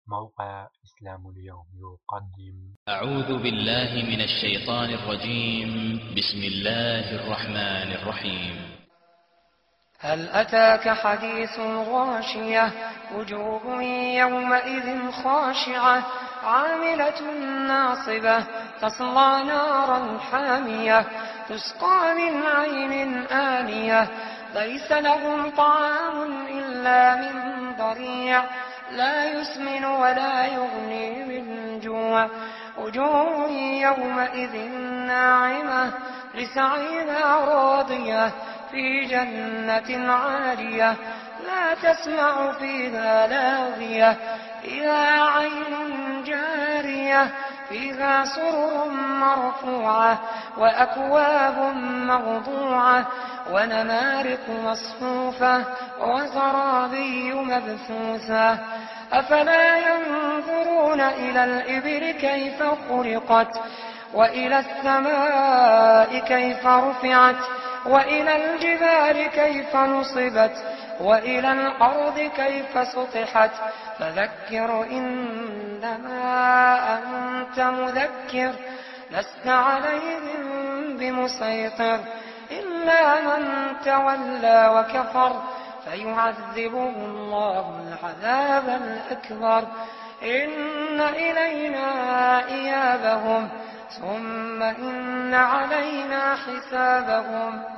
موقع إسلام اليوم يقدم. أعوذ بالله من الشيطان الرجيم. بسم الله الرحمن الرحيم. هل أتاك حديث الغاشية وجوه يومئذ خاشعة عاملة ناصبة تصلى نارا حامية تسقى من عين آنية ليس لهم طعام إلا من ضريع لا يسمن ولا يغني من جوع وجوه يومئذ ناعمة لسعيها راضية في جنة عالية لا تسمع فيها لاغية فيها عين جارية فيها سرر مرفوعة وأكواب موضوعة ونمارق مصفوفة وزرابي مبثوثة أفلا ينظرون إلى الإبل كيف خلقت وإلى السماء كيف رفعت وإلى الجبال كيف نصبت وإلى الأرض كيف سطحت فذكر إنما أنت مذكر لست عليهم بمسيطر إلا من تولى وكفر فيعذبه الله العذاب الأكبر إن إلينا إيابهم ثم إن علينا حسابهم.